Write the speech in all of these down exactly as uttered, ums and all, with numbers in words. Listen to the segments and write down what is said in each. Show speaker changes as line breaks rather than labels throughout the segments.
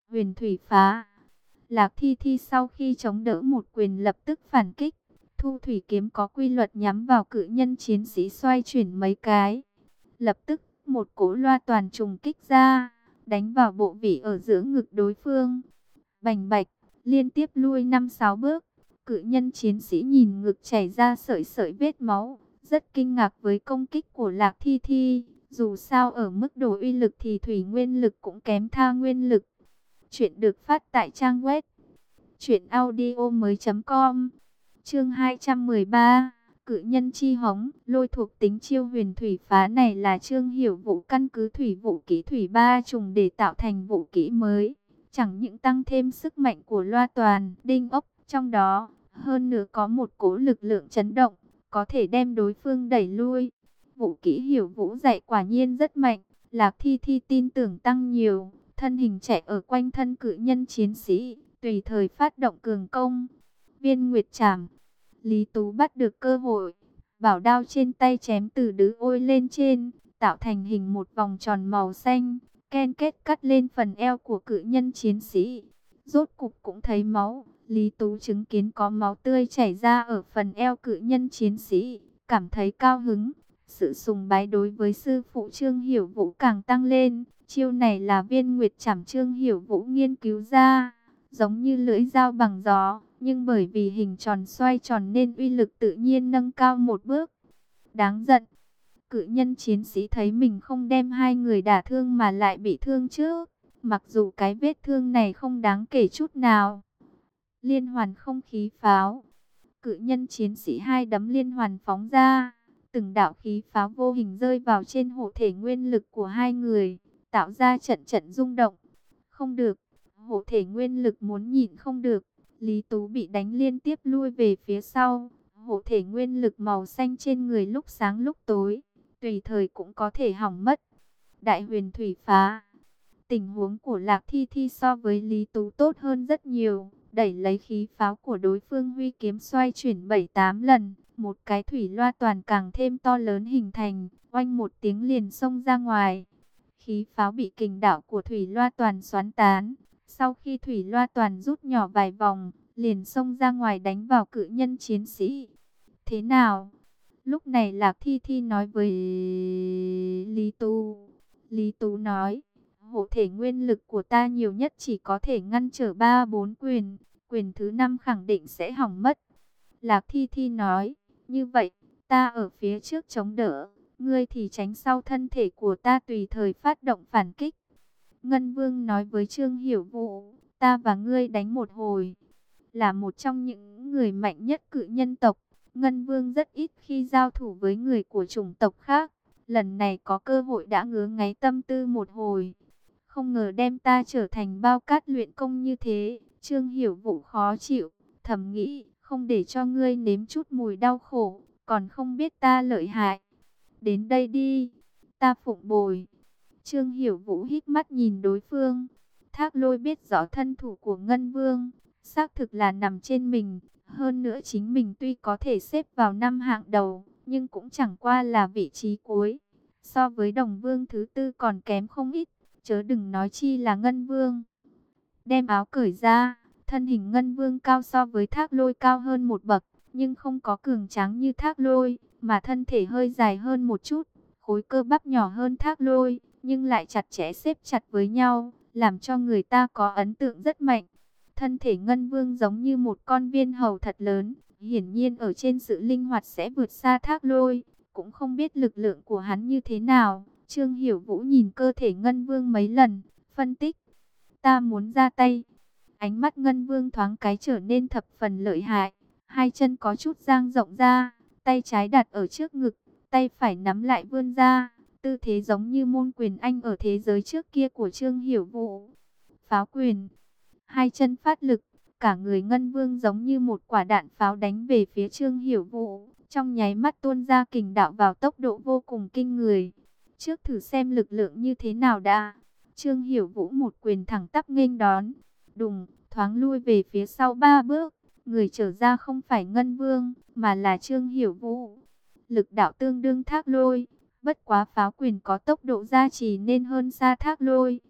Huyền thủy phá. Lạc Thi Thi sau khi chống đỡ một quyền lập tức phản kích. Thu thủy kiếm có quy luật nhắm vào cự nhân chiến sĩ xoay chuyển mấy cái. Lập tức, một cỗ loa toàn trùng kích ra, đánh vào bộ vị ở giữa ngực đối phương. Bành bạch, liên tiếp lui năm sáu bước. Cự nhân chiến sĩ nhìn ngực chảy ra sợi sợi vết máu, rất kinh ngạc với công kích của Lạc Thi Thi. Dù sao ở mức độ uy lực thì thủy nguyên lực cũng kém tha nguyên lực. Chuyện được phát tại trang web truyện audio mới chấm com. Chương hai trăm mười ba, cự nhân chi hống. Lôi thuộc tính chiêu huyền thủy phá này là Trương Hiểu Vũ căn cứ thủy vũ kỹ thủy ba trùng để tạo thành vũ kỹ mới. Chẳng những tăng thêm sức mạnh của loa toàn, đinh ốc trong đó, hơn nữa có một cỗ lực lượng chấn động, có thể đem đối phương đẩy lui. Vũ kỹ Hiểu Vũ dạy quả nhiên rất mạnh, Lạc Thi Thi tin tưởng tăng nhiều, thân hình chạy ở quanh thân cự nhân chiến sĩ, tùy thời phát động cường công. Viên Nguyệt Trảm. Lý Tú bắt được cơ hội, bảo đao trên tay chém từ đứ ôi lên trên, tạo thành hình một vòng tròn màu xanh, ken kết cắt lên phần eo của cự nhân chiến sĩ. Rốt cục cũng thấy máu, Lý Tú chứng kiến có máu tươi chảy ra ở phần eo cự nhân chiến sĩ, cảm thấy cao hứng. Sự sùng bái đối với sư phụ Trương Hiểu Vũ càng tăng lên, chiêu này là Viên Nguyệt Trảm Trương Hiểu Vũ nghiên cứu ra, giống như lưỡi dao bằng gió, nhưng bởi vì hình tròn xoay tròn nên uy lực tự nhiên nâng cao một bước. Đáng giận, cự nhân chiến sĩ thấy mình không đem hai người đả thương mà lại bị thương trước, mặc dù cái vết thương này không đáng kể chút nào. Liên hoàn không khí pháo. Cự nhân chiến sĩ hai đấm liên hoàn phóng ra, từng đạo khí pháo vô hình rơi vào trên hộ thể nguyên lực của hai người, tạo ra trận trận rung động. Không được, hộ thể nguyên lực muốn nhịn không được, Lý Tú bị đánh liên tiếp lui về phía sau. Hộ thể nguyên lực màu xanh trên người lúc sáng lúc tối, tùy thời cũng có thể hỏng mất. Đại huyền thủy phá. Tình huống của Lạc Thi Thi so với Lý Tú tốt hơn rất nhiều, đẩy lấy khí pháo của đối phương huy kiếm xoay chuyển bảy tám lần, một cái thủy loa toàn càng thêm to lớn hình thành, oanh một tiếng liền xông ra ngoài. Khí pháo bị kình đảo của thủy loa toàn xoắn tán, sau khi thủy loa toàn rút nhỏ vài vòng, liền xông ra ngoài đánh vào cự nhân chiến sĩ. Thế nào? Lúc này Lạc Thi Thi nói với Lý Tú. Lý Tú nói, hộ thể nguyên lực của ta nhiều nhất chỉ có thể ngăn trở ba bốn quyền, quyền thứ năm khẳng định sẽ hỏng mất. Lạc Thi Thi nói, như vậy, ta ở phía trước chống đỡ, ngươi thì tránh sau, thân thể của ta tùy thời phát động phản kích. Ngân Vương nói với Trương Hiểu Vũ, ta và ngươi đánh một hồi. Là một trong những người mạnh nhất cự nhân tộc, Ngân Vương rất ít khi giao thủ với người của chủng tộc khác. Lần này có cơ hội đã ngứa ngáy tâm tư một hồi. Không ngờ đem ta trở thành bao cát luyện công như thế. Trương Hiểu Vũ khó chịu, thầm nghĩ, không để cho ngươi nếm chút mùi đau khổ, còn không biết ta lợi hại. Đến đây đi, ta phụng bồi. Trương Hiểu Vũ hít mắt nhìn đối phương. Thác Lôi biết rõ thân thủ của Ngân Vương, xác thực là nằm trên mình. Hơn nữa chính mình tuy có thể xếp vào năm hạng đầu, nhưng cũng chẳng qua là vị trí cuối. So với Đồng Vương thứ tư còn kém không ít, chớ đừng nói chi là Ngân Vương. Đem áo cởi ra, thân hình Ngân Vương cao so với Thác Lôi cao hơn một bậc, nhưng không có cường tráng như Thác Lôi, mà thân thể hơi dài hơn một chút, khối cơ bắp nhỏ hơn Thác Lôi, nhưng lại chặt chẽ xếp chặt với nhau, làm cho người ta có ấn tượng rất mạnh. Thân thể Ngân Vương giống như một con viên hầu thật lớn, hiển nhiên ở trên sự linh hoạt sẽ vượt xa Thác Lôi, cũng không biết lực lượng của hắn như thế nào. Trương Hiểu Vũ nhìn cơ thể Ngân Vương mấy lần, phân tích, ta muốn ra tay. Ánh mắt Ngân Vương thoáng cái trở nên thập phần lợi hại, hai chân có chút dang rộng ra, tay trái đặt ở trước ngực, tay phải nắm lại vươn ra, tư thế giống như môn quyền Anh ở thế giới trước kia của Trương Hiểu Vũ. Pháo quyền, hai chân phát lực, cả người Ngân Vương giống như một quả đạn pháo đánh về phía Trương Hiểu Vũ, trong nháy mắt tuôn ra kình đạo vào tốc độ vô cùng kinh người. Trước thử xem lực lượng như thế nào đã. Trương Hiểu Vũ một quyền thẳng tắp nghênh đón, đùng, thoáng lui về phía sau ba bước, người trở ra không phải Ngân Vương, mà là Trương Hiểu Vũ. Lực đạo tương đương Thác Lôi, bất quá pháo quyền có tốc độ gia trì nên hơn xa Thác Lôi.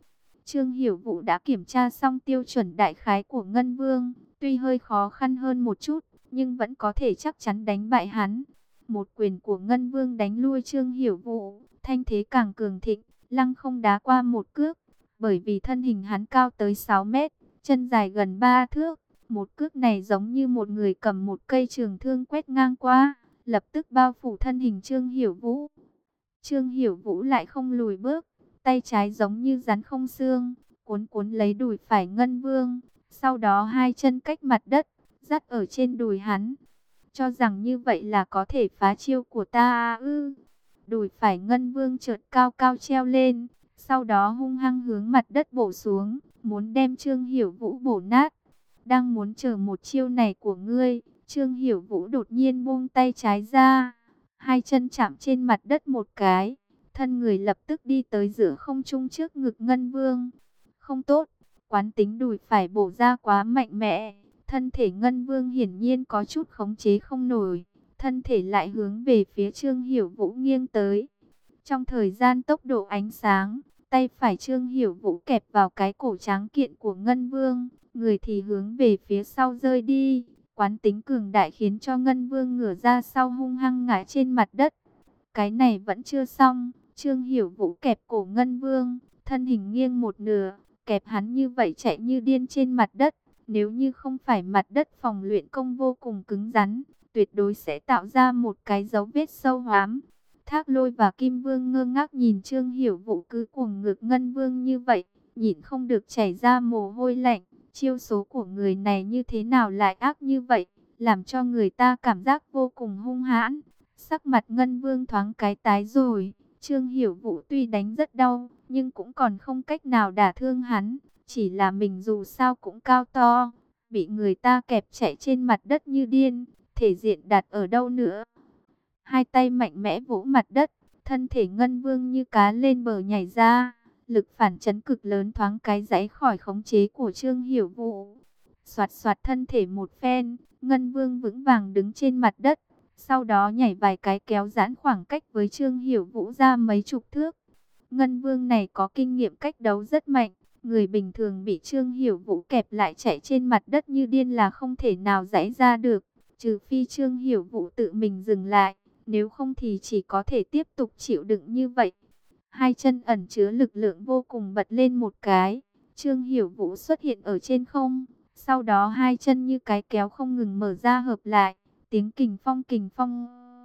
Trương Hiểu Vũ đã kiểm tra xong tiêu chuẩn đại khái của Ngân Vương, tuy hơi khó khăn hơn một chút, nhưng vẫn có thể chắc chắn đánh bại hắn. Một quyền của Ngân Vương đánh lui Trương Hiểu Vũ, thanh thế càng cường thịnh, lăng không đá qua một cước, bởi vì thân hình hắn cao tới sáu mét, chân dài gần ba thước. Một cước này giống như một người cầm một cây trường thương quét ngang qua, lập tức bao phủ thân hình Trương Hiểu Vũ. Trương Hiểu Vũ lại không lùi bước, tay trái giống như rắn không xương, cuốn cuốn lấy đùi phải Ngân Vương, sau đó hai chân cách mặt đất, dắt ở trên đùi hắn. Cho rằng như vậy là có thể phá chiêu của ta ư? Đùi phải Ngân Vương chợt cao cao treo lên, sau đó hung hăng hướng mặt đất bổ xuống, muốn đem Trương Hiểu Vũ bổ nát. Đang muốn chờ một chiêu này của ngươi, Trương Hiểu Vũ đột nhiên buông tay trái ra, hai chân chạm trên mặt đất một cái, thân người lập tức đi tới giữa không trung trước ngực Ngân Vương. Không tốt, quán tính đùi phải bổ ra quá mạnh mẽ, thân thể Ngân Vương hiển nhiên có chút khống chế không nổi, thân thể lại hướng về phía Trương Hiểu Vũ nghiêng tới. Trong thời gian tốc độ ánh sáng, tay phải Trương Hiểu Vũ kẹp vào cái cổ tráng kiện của Ngân Vương, người thì hướng về phía sau rơi đi. Quán tính cường đại khiến cho Ngân Vương ngửa ra sau hung hăng ngã trên mặt đất. Cái này vẫn chưa xong, Trương Hiểu Vũ kẹp cổ Ngân Vương, thân hình nghiêng một nửa, kẹp hắn như vậy chạy như điên trên mặt đất. Nếu như không phải mặt đất phòng luyện công vô cùng cứng rắn, tuyệt đối sẽ tạo ra một cái dấu vết sâu hoắm. Thác Lôi và Kim Vương ngơ ngác nhìn Trương Hiểu Vũ cứ cuồng ngược Ngân Vương như vậy, nhịn không được chảy ra mồ hôi lạnh. Chiêu số của người này như thế nào lại ác như vậy, làm cho người ta cảm giác vô cùng hung hãn. Sắc mặt Ngân Vương thoáng cái tái rồi, Trương Hiểu Vũ tuy đánh rất đau, nhưng cũng còn không cách nào đả thương hắn. Chỉ là mình dù sao cũng cao to, bị người ta kẹp chạy trên mặt đất như điên, thể diện đặt ở đâu nữa. Hai tay mạnh mẽ vỗ mặt đất, thân thể Ngân Vương như cá lên bờ nhảy ra. Lực phản chấn cực lớn thoáng cái giãy khỏi khống chế của Trương Hiểu Vũ. Soạt soạt thân thể một phen, Ngân Vương vững vàng đứng trên mặt đất. Sau đó nhảy vài cái kéo giãn khoảng cách với Trương Hiểu Vũ ra mấy chục thước. Ngân Vương này có kinh nghiệm cách đấu rất mạnh. Người bình thường bị Trương Hiểu Vũ kẹp lại chạy trên mặt đất như điên là không thể nào giãy ra được. Trừ phi Trương Hiểu Vũ tự mình dừng lại. Nếu không thì chỉ có thể tiếp tục chịu đựng như vậy. Hai chân ẩn chứa lực lượng vô cùng bật lên một cái. Trương Hiểu Vũ xuất hiện ở trên không. Sau đó hai chân như cái kéo không ngừng mở ra hợp lại. Tiếng kình phong kình phong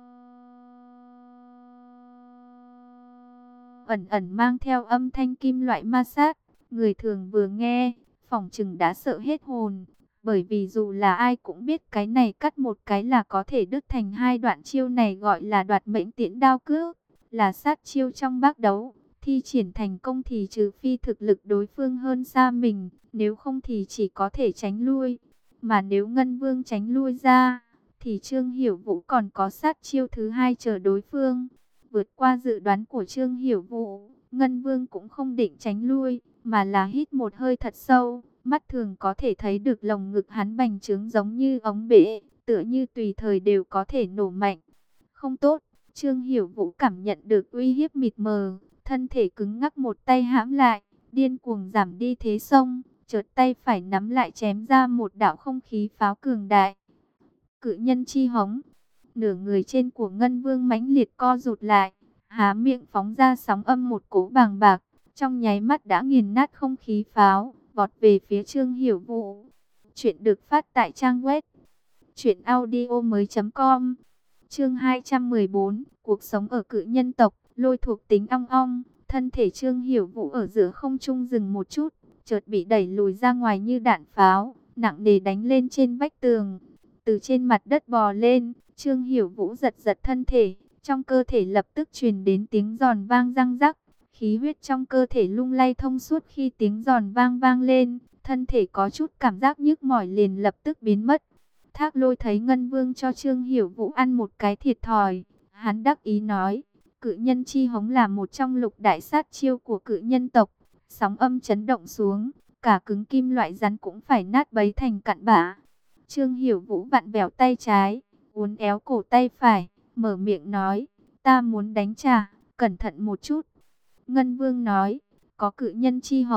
ẩn ẩn mang theo âm thanh kim loại ma sát. Người thường vừa nghe, phỏng chừng đã sợ hết hồn. Bởi vì dù là ai cũng biết cái này cắt một cái là có thể đứt thành hai đoạn. Chiêu này gọi là đoạt mệnh tiễn đao cước, là sát chiêu trong bác đấu. Thi triển thành công thì trừ phi thực lực đối phương hơn xa mình, nếu không thì chỉ có thể tránh lui. Mà nếu Ngân Vương tránh lui ra, thì Trương Hiểu Vũ còn có sát chiêu thứ hai chờ đối phương. Vượt qua dự đoán của Trương Hiểu Vũ, Ngân Vương cũng không định tránh lui, mà là hít một hơi thật sâu. Mắt thường có thể thấy được lồng ngực hắn bành trướng giống như ống bể, tựa như tùy thời đều có thể nổ mạnh. Không tốt, Trương Hiểu Vũ cảm nhận được uy hiếp mịt mờ, thân thể cứng ngắc một tay hãm lại, điên cuồng giảm đi thế xông, chợt tay phải nắm lại chém ra một đạo không khí pháo cường đại. Cự nhân chi hống, nửa người trên của Ngân Vương mãnh liệt co rụt lại, há miệng phóng ra sóng âm một cỗ bàng bạc, trong nháy mắt đã nghiền nát không khí pháo, vọt về phía Trương Hiểu Vũ. Chuyện được phát tại trang web truyện audio mới chấm com. Chương hai trăm mười bốn, cuộc sống ở cự nhân tộc. Lôi thuộc tính ong ong, thân thể Trương Hiểu Vũ ở giữa không trung dừng một chút, chợt bị đẩy lùi ra ngoài như đạn pháo, nặng nề đánh lên trên vách tường. Từ trên mặt đất bò lên, Trương Hiểu Vũ giật giật thân thể, trong cơ thể lập tức truyền đến tiếng giòn vang răng rắc. Khí huyết trong cơ thể lung lay thông suốt khi tiếng giòn vang vang lên, thân thể có chút cảm giác nhức mỏi liền lập tức biến mất. Thác Lôi thấy Ngân Vương cho Trương Hiểu Vũ ăn một cái thiệt thòi, hắn đắc ý nói, cự nhân chi hống là một trong lục đại sát chiêu của cự nhân tộc. Sóng âm chấn động xuống, cả cứng kim loại rắn cũng phải nát bấy thành cặn bã. Trương Hiểu Vũ vặn vẹo tay trái, uốn éo cổ tay phải, mở miệng nói, ta muốn đánh trả, cẩn thận một chút. Ngân Vương nói, có cự nhân chi hống,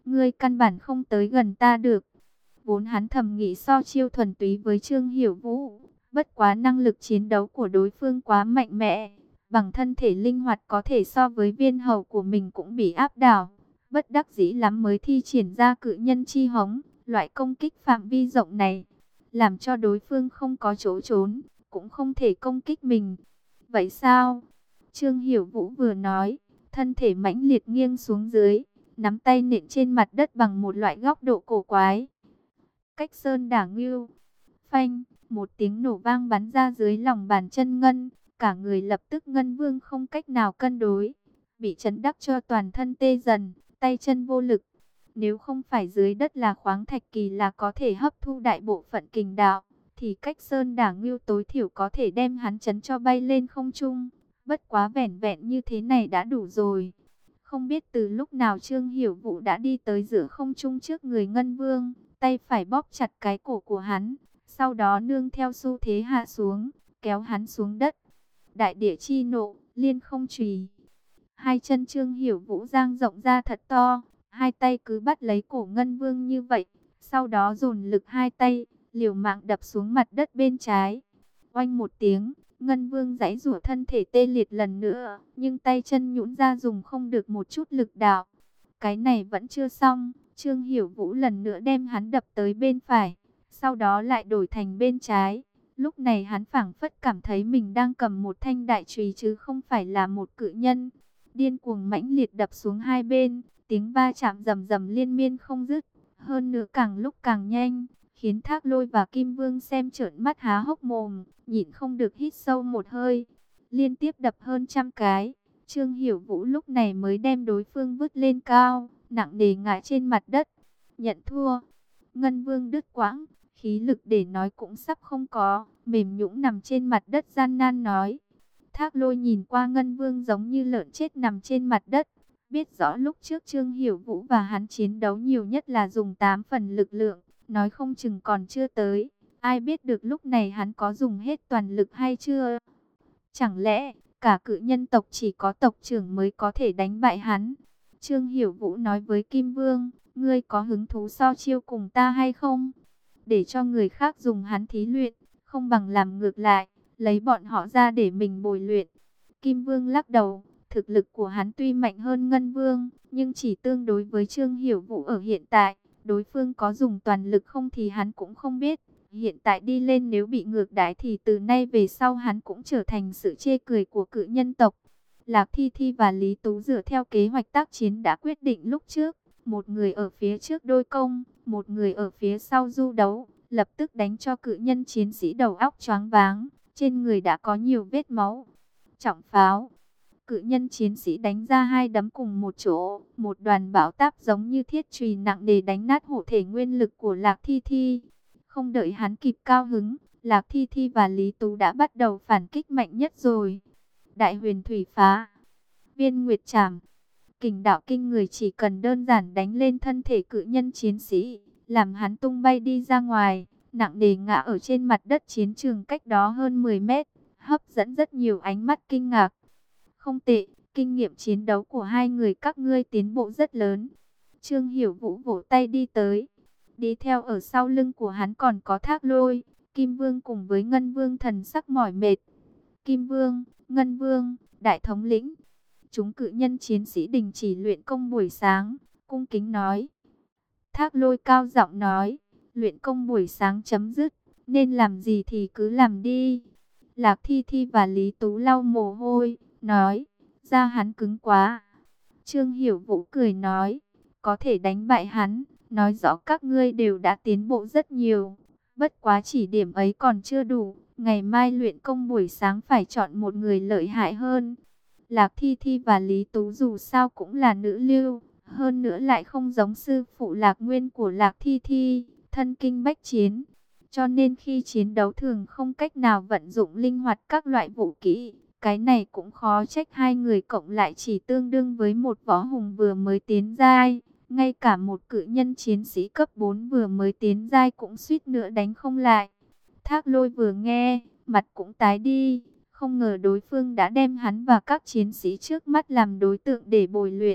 ngươi căn bản không tới gần ta được. Vốn hắn thầm nghĩ so chiêu thuần túy với Trương Hiểu Vũ, bất quá năng lực chiến đấu của đối phương quá mạnh mẽ, bằng thân thể linh hoạt có thể so với viên hầu của mình cũng bị áp đảo. Bất đắc dĩ lắm mới thi triển ra cự nhân chi hống, loại công kích phạm vi rộng này, làm cho đối phương không có chỗ trốn, cũng không thể công kích mình. Vậy sao? Trương Hiểu Vũ vừa nói, thân thể mãnh liệt nghiêng xuống dưới, nắm tay nện trên mặt đất bằng một loại góc độ cổ quái. Cách sơn đả ngưu, phanh, một tiếng nổ vang bắn ra dưới lòng bàn chân Ngân, cả người lập tức Ngân Vương không cách nào cân đối, bị chấn đắc cho toàn thân tê dần, tay chân vô lực. Nếu không phải dưới đất là khoáng thạch kỳ là có thể hấp thu đại bộ phận kình đạo, thì cách sơn đả ngưu tối thiểu có thể đem hắn chấn cho bay lên không trung. Bất quá vẻn vẹn như thế này đã đủ rồi. Không biết từ lúc nào Trương Hiểu Vũ đã đi tới giữa không trung trước người Ngân Vương, tay phải bóp chặt cái cổ của hắn, sau đó nương theo xu thế hạ xuống, kéo hắn xuống đất. Đại địa chi nộ, liên không chùy. Hai chân Trương Hiểu Vũ dang rộng ra thật to, hai tay cứ bắt lấy cổ Ngân Vương như vậy, sau đó dồn lực hai tay, liều mạng đập xuống mặt đất bên trái. Oanh một tiếng, Ngân Vương giãy giụa thân thể tê liệt lần nữa, nhưng tay chân nhũn ra dùng không được một chút lực đạo. Cái này vẫn chưa xong, Trương Hiểu Vũ lần nữa đem hắn đập tới bên phải, sau đó lại đổi thành bên trái. Lúc này hắn phảng phất cảm thấy mình đang cầm một thanh đại chùy chứ không phải là một cự nhân. Điên cuồng mãnh liệt đập xuống hai bên, tiếng va chạm rầm rầm liên miên không dứt, hơn nữa càng lúc càng nhanh, khiến Thác Lôi và Kim Vương xem trợn mắt há hốc mồm, nhịn không được hít sâu một hơi. Liên tiếp đập hơn trăm cái, Trương Hiểu Vũ lúc này mới đem đối phương vứt lên cao, nặng nề ngã trên mặt đất. Nhận thua. Ngân Vương đứt quãng, khí lực để nói cũng sắp không có, mềm nhũn nằm trên mặt đất gian nan nói. Thác Lôi nhìn qua Ngân Vương giống như lợn chết nằm trên mặt đất, biết rõ lúc trước Trương Hiểu Vũ và hắn chiến đấu nhiều nhất là dùng tám phần lực lượng, nói không chừng còn chưa tới. Ai biết được lúc này hắn có dùng hết toàn lực hay chưa? Chẳng lẽ cả cự nhân tộc chỉ có tộc trưởng mới có thể đánh bại hắn? Trương Hiểu Vũ nói với Kim Vương, ngươi có hứng thú so chiêu cùng ta hay không? Để cho người khác dùng hắn thí luyện, không bằng làm ngược lại, lấy bọn họ ra để mình bồi luyện. Kim Vương lắc đầu, thực lực của hắn tuy mạnh hơn Ngân Vương, nhưng chỉ tương đối với Trương Hiểu Vũ ở hiện tại. Đối phương có dùng toàn lực không thì hắn cũng không biết. Hiện tại đi lên nếu bị ngược đãi thì từ nay về sau hắn cũng trở thành sự chê cười của cự nhân tộc. Lạc Thi Thi và Lý Tú dựa theo kế hoạch tác chiến đã quyết định lúc trước. Một người ở phía trước đôi công, một người ở phía sau du đấu. Lập tức đánh cho cự nhân chiến sĩ đầu óc choáng váng. Trên người đã có nhiều vết máu. Trọng pháo. Cự nhân chiến sĩ đánh ra hai đấm cùng một chỗ, một đoàn bão táp giống như thiết chùy nặng nề đánh nát hộ thể nguyên lực của Lạc Thi Thi. Không đợi hắn kịp cao hứng, Lạc Thi Thi và Lý Tú đã bắt đầu phản kích mạnh nhất rồi. Đại huyền thủy phá, viên nguyệt trảm, kình đạo kinh người chỉ cần đơn giản đánh lên thân thể cự nhân chiến sĩ, làm hắn tung bay đi ra ngoài, nặng nề ngã ở trên mặt đất chiến trường cách đó hơn mười mét, hấp dẫn rất nhiều ánh mắt kinh ngạc. Không tệ, kinh nghiệm chiến đấu của hai người các ngươi tiến bộ rất lớn. Trương Hiểu Vũ vỗ tay đi tới. Đi theo ở sau lưng của hắn còn có Thác Lôi, Kim Vương cùng với Ngân Vương thần sắc mỏi mệt. Kim Vương, Ngân Vương, Đại thống lĩnh. Chúng cự nhân chiến sĩ đình chỉ luyện công buổi sáng, cung kính nói. Thác Lôi cao giọng nói, luyện công buổi sáng chấm dứt, nên làm gì thì cứ làm đi. Lạc Thi Thi và Lý Tú lau mồ hôi, nói, da hắn cứng quá. Trương Hiểu Vũ cười nói, có thể đánh bại hắn, nói rõ các ngươi đều đã tiến bộ rất nhiều. Bất quá chỉ điểm ấy còn chưa đủ, ngày mai luyện công buổi sáng phải chọn một người lợi hại hơn. Lạc Thi Thi và Lý Tú dù sao cũng là nữ lưu, hơn nữa lại không giống sư phụ Lạc Nguyên của Lạc Thi Thi, thân kinh bách chiến. Cho nên khi chiến đấu thường không cách nào vận dụng linh hoạt các loại vũ kỹ. Cái này cũng khó trách hai người cộng lại chỉ tương đương với một võ hùng vừa mới tiến giai. Ngay cả một cự nhân chiến sĩ cấp bốn vừa mới tiến giai cũng suýt nữa đánh không lại. Thác Lôi vừa nghe, mặt cũng tái đi. Không ngờ đối phương đã đem hắn và các chiến sĩ trước mắt làm đối tượng để bồi luyện.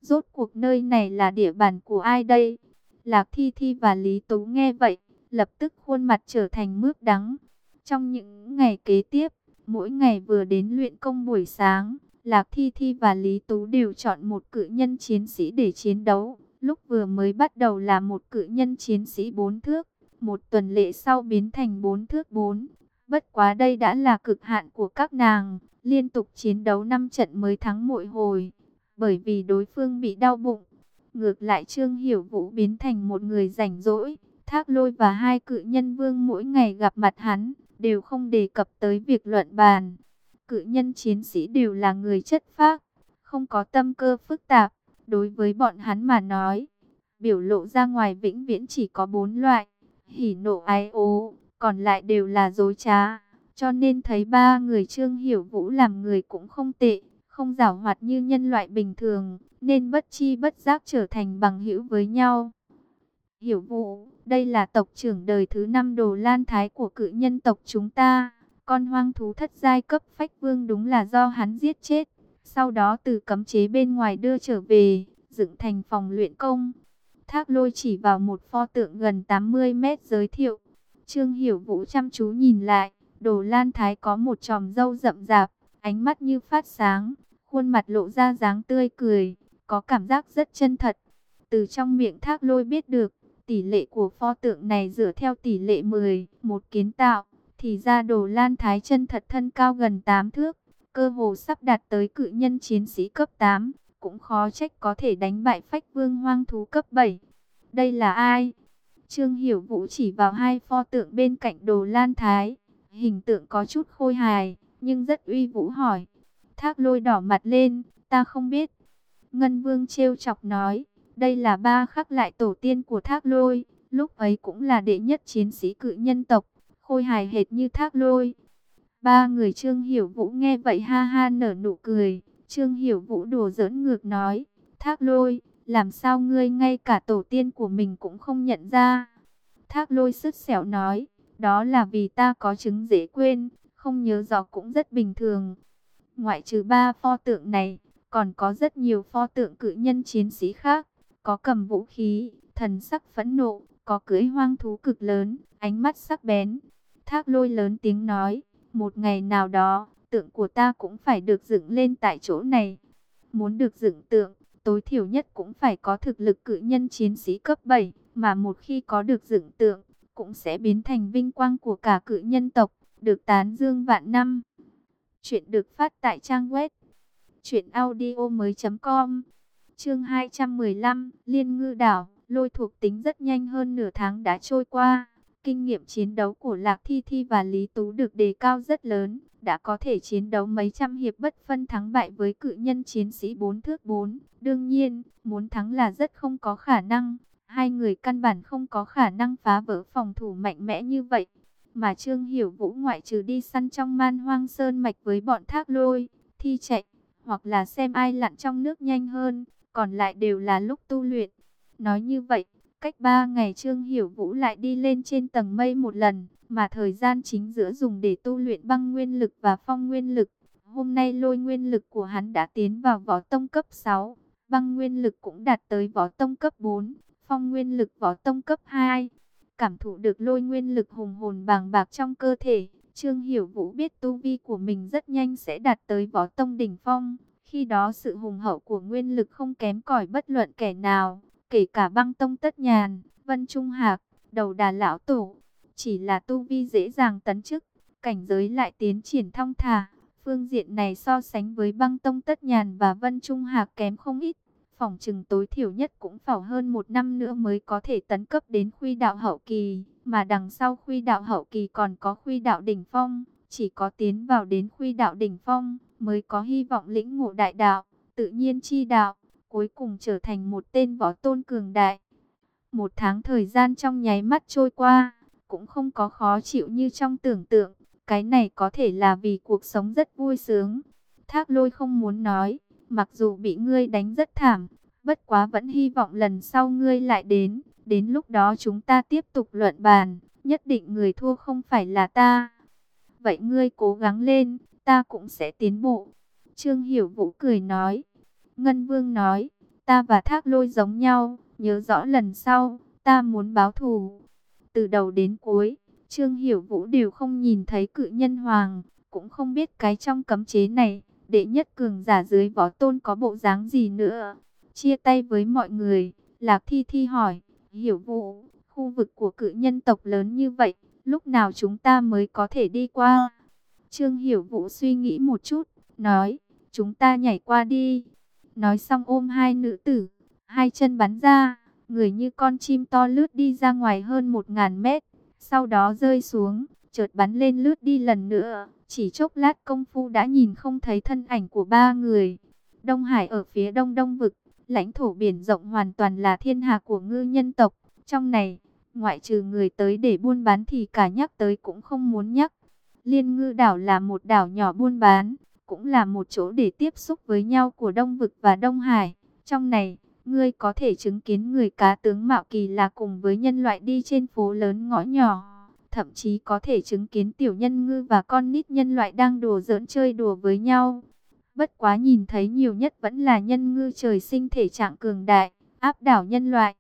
Rốt cuộc nơi này là địa bàn của ai đây? Lạc Thi Thi và Lý Tú nghe vậy, lập tức khuôn mặt trở thành mướp đắng. Trong những ngày kế tiếp, mỗi ngày vừa đến luyện công buổi sáng, Lạc Thi Thi và Lý Tú đều chọn một cự nhân chiến sĩ để chiến đấu. Lúc vừa mới bắt đầu là một cự nhân chiến sĩ bốn thước, một tuần lễ sau biến thành bốn thước bốn. Bất quá đây đã là cực hạn của các nàng, liên tục chiến đấu năm trận mới thắng mỗi hồi, bởi vì đối phương bị đau bụng. Ngược lại Trương Hiểu Vũ biến thành một người rảnh rỗi, Thác Lôi và hai cự nhân vương mỗi ngày gặp mặt hắn, đều không đề cập tới việc luận bàn. Cự nhân chiến sĩ đều là người chất phác, không có tâm cơ phức tạp. Đối với bọn hắn mà nói, biểu lộ ra ngoài vĩnh viễn chỉ có bốn loại: hỉ nộ ái ố, còn lại đều là dối trá. Cho nên thấy ba người Trương Hiểu Vũ làm người cũng không tệ, không giảo hoạt như nhân loại bình thường, nên bất chi bất giác trở thành bằng hữu với nhau. Hiểu Vũ, đây là tộc trưởng đời thứ năm Đồ Lan Thái của cự nhân tộc chúng ta. Con hoang thú thất giai cấp phách vương đúng là do hắn giết chết, sau đó từ cấm chế bên ngoài đưa trở về, dựng thành phòng luyện công. Thác Lôi chỉ vào một pho tượng gần tám mươi mét giới thiệu. Trương Hiểu Vũ chăm chú nhìn lại, Đồ Lan Thái có một chòm râu rậm rạp, ánh mắt như phát sáng, khuôn mặt lộ ra dáng tươi cười, có cảm giác rất chân thật. Từ trong miệng Thác Lôi biết được, tỷ lệ của pho tượng này dựa theo tỷ lệ mười một kiến tạo, thì ra Đồ Lan Thái chân thật thân cao gần tám thước, cơ hồ sắp đạt tới cự nhân chiến sĩ cấp tám, cũng khó trách có thể đánh bại phách vương hoang thú cấp bảy. Đây là ai? Trương Hiểu Vũ chỉ vào hai pho tượng bên cạnh Đồ Lan Thái, hình tượng có chút khôi hài, nhưng rất uy vũ hỏi. Thác Lôi đỏ mặt lên, ta không biết. Ngân Vương trêu chọc nói, đây là ba khắc lại tổ tiên của Thác Lôi, lúc ấy cũng là đệ nhất chiến sĩ cự nhân tộc, khôi hài hệt như Thác Lôi. Ba người Trương Hiểu Vũ nghe vậy ha ha nở nụ cười. Trương Hiểu Vũ đùa giỡn ngược nói, Thác Lôi, làm sao ngươi ngay cả tổ tiên của mình cũng không nhận ra? Thác Lôi sứt sẻo nói, đó là vì ta có chứng dễ quên, không nhớ rõ cũng rất bình thường. Ngoại trừ ba pho tượng này, còn có rất nhiều pho tượng cự nhân chiến sĩ khác, có cầm vũ khí, thần sắc phẫn nộ, có cưỡi hoang thú cực lớn, ánh mắt sắc bén. Thác Lôi lớn tiếng nói, một ngày nào đó, tượng của ta cũng phải được dựng lên tại chỗ này. Muốn được dựng tượng, tối thiểu nhất cũng phải có thực lực cự nhân chiến sĩ cấp bảy, mà một khi có được dựng tượng, cũng sẽ biến thành vinh quang của cả cự nhân tộc, được tán dương vạn năm. Chuyện được phát tại trang web truyện audio mới chấm com. Chương hai trăm mười lăm, Liên Ngư Đảo. Lôi thuộc tính rất nhanh, hơn nửa tháng đã trôi qua. Kinh nghiệm chiến đấu của Lạc Thi Thi và Lý Tú được đề cao rất lớn, đã có thể chiến đấu mấy trăm hiệp bất phân thắng bại với cự nhân chiến sĩ bốn thước bốn. Đương nhiên, muốn thắng là rất không có khả năng. Hai người căn bản không có khả năng phá vỡ phòng thủ mạnh mẽ như vậy. Mà Trương Hiểu Vũ ngoại trừ đi săn trong Man Hoang Sơn mạch với bọn Thác Lôi, Thi chạy, hoặc là xem ai lặn trong nước nhanh hơn, còn lại đều là lúc tu luyện. Nói như vậy, cách ba ngày Trương Hiểu Vũ lại đi lên trên tầng mây một lần, mà thời gian chính giữa dùng để tu luyện băng nguyên lực và phong nguyên lực. Hôm nay lôi nguyên lực của hắn đã tiến vào võ tông cấp sáu, băng nguyên lực cũng đạt tới võ tông cấp bốn, phong nguyên lực võ tông cấp hai. Cảm thụ được lôi nguyên lực hùng hồn bàng bạc trong cơ thể, Trương Hiểu Vũ biết tu vi của mình rất nhanh sẽ đạt tới võ tông đỉnh phong. Khi đó sự hùng hậu của nguyên lực không kém cỏi bất luận kẻ nào, kể cả băng tông Tất Nhàn, Vân Trung Hạc, Đầu Đà Lão Tổ. Chỉ là tu vi dễ dàng tấn chức, cảnh giới lại tiến triển thong thả. Phương diện này so sánh với băng tông Tất Nhàn và Vân Trung Hạc kém không ít. Phỏng chừng tối thiểu nhất cũng phải hơn một năm nữa mới có thể tấn cấp đến khuy đạo hậu kỳ. Mà đằng sau khuy đạo hậu kỳ còn có khuy đạo đỉnh phong. Chỉ có tiến vào đến khuy đạo đỉnh phong mới có hy vọng lĩnh ngộ đại đạo, tự nhiên chi đạo, cuối cùng trở thành một tên võ tôn cường đại. Một tháng thời gian trong nháy mắt trôi qua, cũng không có khó chịu như trong tưởng tượng. Cái này có thể là vì cuộc sống rất vui sướng. Thác Lôi không muốn nói, mặc dù bị ngươi đánh rất thảm, bất quá vẫn hy vọng lần sau ngươi lại đến. Đến lúc đó chúng ta tiếp tục luận bàn, nhất định người thua không phải là ta. Vậy ngươi cố gắng lên, ta cũng sẽ tiến bộ. Trương Hiểu Vũ cười nói. Ngân Vương nói, Ta và Thác Lôi giống nhau, nhớ rõ lần sau, ta muốn báo thù. Từ đầu đến cuối, Trương Hiểu Vũ đều không nhìn thấy cự nhân hoàng, cũng không biết cái trong cấm chế này, đệ nhất cường giả dưới võ tôn có bộ dáng gì nữa. Chia tay với mọi người, Lạc Thi Thi hỏi, Hiểu Vũ, khu vực của cự nhân tộc lớn như vậy, lúc nào chúng ta mới có thể đi qua? Trương Hiểu Vũ suy nghĩ một chút, nói, chúng ta nhảy qua đi. Nói xong ôm hai nữ tử, hai chân bắn ra, người như con chim to lướt đi ra ngoài hơn một ngàn mét, sau đó rơi xuống, chợt bắn lên lướt đi lần nữa. Chỉ chốc lát công phu đã nhìn không thấy thân ảnh của ba người. Đông Hải ở phía đông đông vực, lãnh thổ biển rộng hoàn toàn là thiên hạ của ngư nhân tộc. Trong này, ngoại trừ người tới để buôn bán thì cả nhắc tới cũng không muốn nhắc. Liên Ngư đảo là một đảo nhỏ buôn bán, cũng là một chỗ để tiếp xúc với nhau của Đông Vực và Đông Hải. Trong này, ngươi có thể chứng kiến người cá tướng mạo kỳ lạ cùng với nhân loại đi trên phố lớn ngõ nhỏ. Thậm chí có thể chứng kiến tiểu nhân ngư và con nít nhân loại đang đùa giỡn chơi đùa với nhau. Bất quá nhìn thấy nhiều nhất vẫn là nhân ngư trời sinh thể trạng cường đại, áp đảo nhân loại.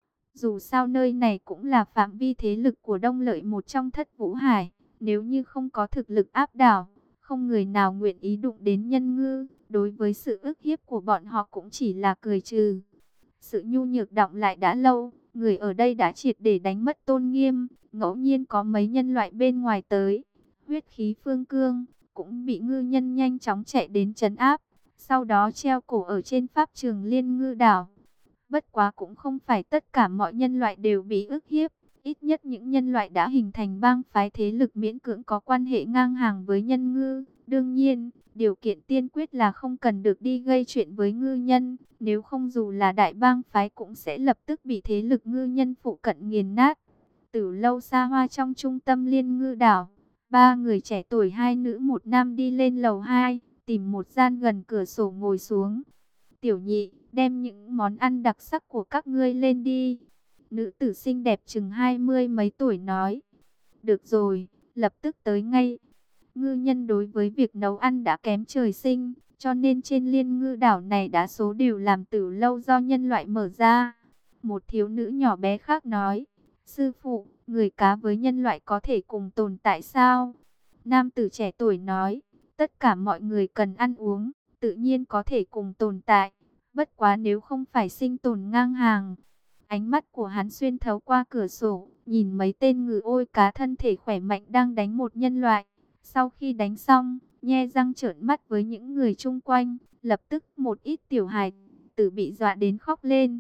Dù sao nơi này cũng là phạm vi thế lực của Đông Lợi, một trong thất vũ hải. Nếu như không có thực lực áp đảo, không người nào nguyện ý đụng đến nhân ngư. Đối với sự ức hiếp của bọn họ cũng chỉ là cười trừ. Sự nhu nhược đọng lại đã lâu, người ở đây đã triệt để đánh mất tôn nghiêm. Ngẫu nhiên có mấy nhân loại bên ngoài tới, huyết khí phương cương, cũng bị ngư nhân nhanh chóng chạy đến trấn áp. Sau đó treo cổ ở trên pháp trường Liên Ngư đảo. Bất quá cũng không phải tất cả mọi nhân loại đều bị ức hiếp. Ít nhất những nhân loại đã hình thành bang phái thế lực miễn cưỡng có quan hệ ngang hàng với nhân ngư. Đương nhiên, điều kiện tiên quyết là không cần được đi gây chuyện với ngư nhân. Nếu không dù là đại bang phái cũng sẽ lập tức bị thế lực ngư nhân phụ cận nghiền nát. Từ lâu xa hoa trong trung tâm Liên Ngư đảo, ba người trẻ tuổi hai nữ một nam đi lên lầu hai, tìm một gian gần cửa sổ ngồi xuống. Tiểu Nhị, đem những món ăn đặc sắc của các ngươi lên đi. Nữ tử xinh đẹp chừng hai mươi mấy tuổi nói. Được rồi, lập tức tới ngay. Ngư nhân đối với việc nấu ăn đã kém trời sinh, cho nên trên Liên Ngư đảo này đa số đều làm từ lâu do nhân loại mở ra. Một thiếu nữ nhỏ bé khác nói. Sư phụ, người cá với nhân loại có thể cùng tồn tại sao? Nam tử trẻ tuổi nói. Tất cả mọi người cần ăn uống, tự nhiên có thể cùng tồn tại. Bất quá nếu không phải sinh tồn ngang hàng. Ánh mắt của hắn xuyên thấu qua cửa sổ, nhìn mấy tên ngừ ôi cá thân thể khỏe mạnh đang đánh một nhân loại. Sau khi đánh xong, nhe răng trợn mắt với những người chung quanh, lập tức một ít tiểu hài tử bị dọa đến khóc lên.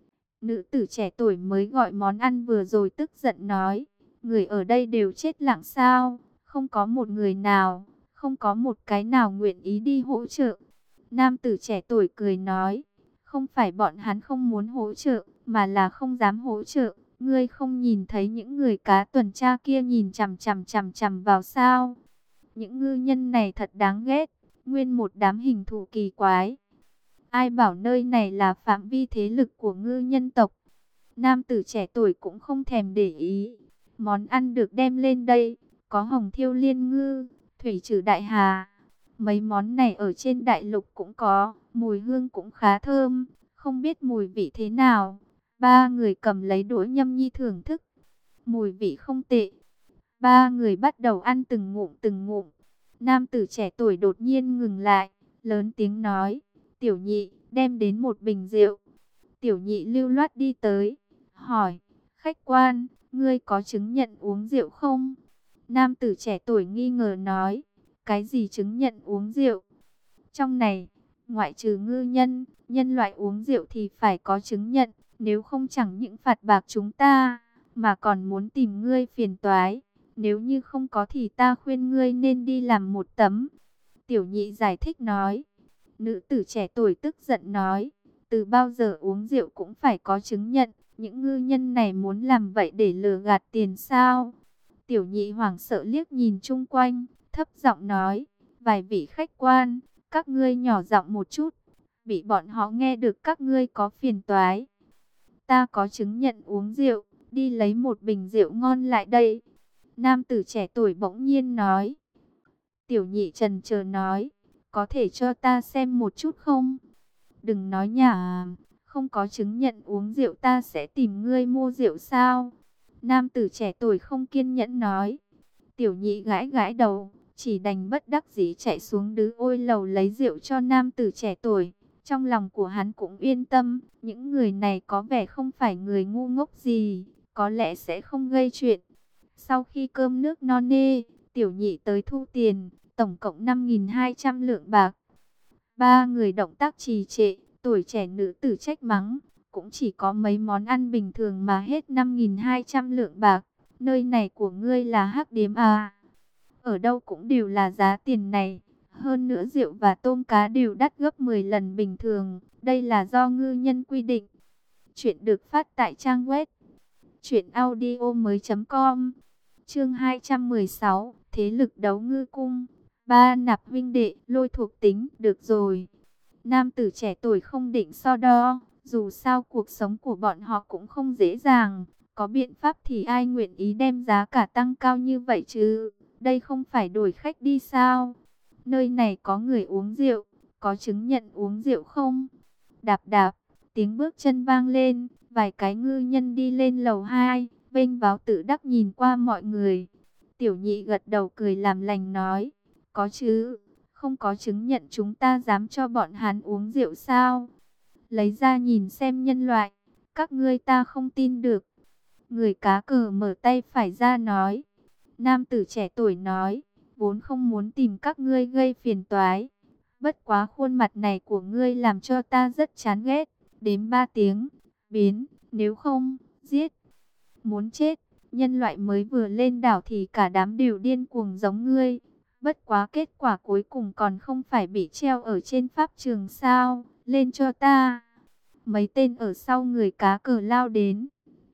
Nữ tử trẻ tuổi mới gọi món ăn vừa rồi tức giận nói, người ở đây đều chết lặng sao, không có một người nào, không có một cái nào nguyện ý đi hỗ trợ. Nam tử trẻ tuổi cười nói, không phải bọn hắn không muốn hỗ trợ, mà là không dám hỗ trợ. Ngươi không nhìn thấy những người cá tuần tra kia nhìn chằm chằm chằm chằm vào sao? Những ngư nhân này thật đáng ghét, nguyên một đám hình thù kỳ quái. Ai bảo nơi này là phạm vi thế lực của ngư nhân tộc? Nam tử trẻ tuổi cũng không thèm để ý. Món ăn được đem lên đây, có hồng thiêu liên ngư, thủy trừ đại hà. Mấy món này ở trên đại lục cũng có, mùi hương cũng khá thơm, không biết mùi vị thế nào. Ba người cầm lấy đũa nhâm nhi thưởng thức. Mùi vị không tệ. Ba người bắt đầu ăn từng ngụm từng ngụm. Nam tử trẻ tuổi đột nhiên ngừng lại, lớn tiếng nói, Tiểu Nhị, đem đến một bình rượu. Tiểu Nhị lưu loát đi tới, hỏi, khách quan, ngươi có chứng nhận uống rượu không? Nam tử trẻ tuổi nghi ngờ nói, cái gì chứng nhận uống rượu? Trong này, ngoại trừ ngư nhân, nhân loại uống rượu thì phải có chứng nhận, nếu không chẳng những phạt bạc chúng ta, mà còn muốn tìm ngươi phiền toái. Nếu như không có thì ta khuyên ngươi nên đi làm một tấm. Tiểu Nhị giải thích nói. Nữ tử trẻ tuổi tức giận nói, từ bao giờ uống rượu cũng phải có chứng nhận, những ngư nhân này muốn làm vậy để lừa gạt tiền sao? Tiểu Nhị hoảng sợ liếc nhìn chung quanh, thấp giọng nói, vài vị khách quan, các ngươi nhỏ giọng một chút, bị bọn họ nghe được các ngươi có phiền toái. Ta có chứng nhận uống rượu, đi lấy một bình rượu ngon lại đây. Nam tử trẻ tuổi bỗng nhiên nói. Tiểu Nhị trần chờ nói, có thể cho ta xem một chút không? Đừng nói nhảm, không có chứng nhận uống rượu ta sẽ tìm ngươi mua rượu sao? Nam tử trẻ tuổi không kiên nhẫn nói. Tiểu nhị gãi gãi đầu, chỉ đành bất đắc dĩ chạy xuống đứ ôi lầu lấy rượu cho nam tử trẻ tuổi. Trong lòng của hắn cũng yên tâm, những người này có vẻ không phải người ngu ngốc gì, có lẽ sẽ không gây chuyện. Sau khi cơm nước no nê, tiểu nhị tới thu tiền, tổng cộng năm nghìn hai trăm lượng bạc. Ba người động tác trì trệ, tuổi trẻ nữ tử trách mắng, cũng chỉ có mấy món ăn bình thường mà hết năm nghìn hai trăm lượng bạc. Nơi này của ngươi là hắc điếm à? Ở đâu cũng đều là giá tiền này. Hơn nữa rượu và tôm cá đều đắt gấp mười lần bình thường. Đây là do ngư nhân quy định. Chuyện được phát tại trang web truyện audio mới chấm com. Chương hai trăm mười sáu, thế lực đấu ngư cung. Ba nạp huynh đệ, lôi thuộc tính, được rồi. Nam tử trẻ tuổi không định so đo, dù sao cuộc sống của bọn họ cũng không dễ dàng. Có biện pháp thì ai nguyện ý đem giá cả tăng cao như vậy chứ? Đây không phải đổi khách đi sao? Nơi này có người uống rượu, có chứng nhận uống rượu không? Đạp đạp, tiếng bước chân vang lên, vài cái ngư nhân đi lên lầu hai, vênh váo tự đắc nhìn qua mọi người. Tiểu nhị gật đầu cười làm lành nói, có chứ, không có chứng nhận chúng ta dám cho bọn hắn uống rượu sao? Lấy ra nhìn xem nhân loại, các ngươi ta không tin được. Người cá cờ mở tay phải ra nói. Nam tử trẻ tuổi nói, vốn không muốn tìm các ngươi gây phiền toái. Bất quá khuôn mặt này của ngươi làm cho ta rất chán ghét. Đếm ba tiếng, biến, nếu không, giết. Muốn chết, nhân loại mới vừa lên đảo thì cả đám đều điên cuồng giống ngươi. Bất quá kết quả cuối cùng còn không phải bị treo ở trên pháp trường sao, lên cho ta. Mấy tên ở sau người cá cờ lao đến.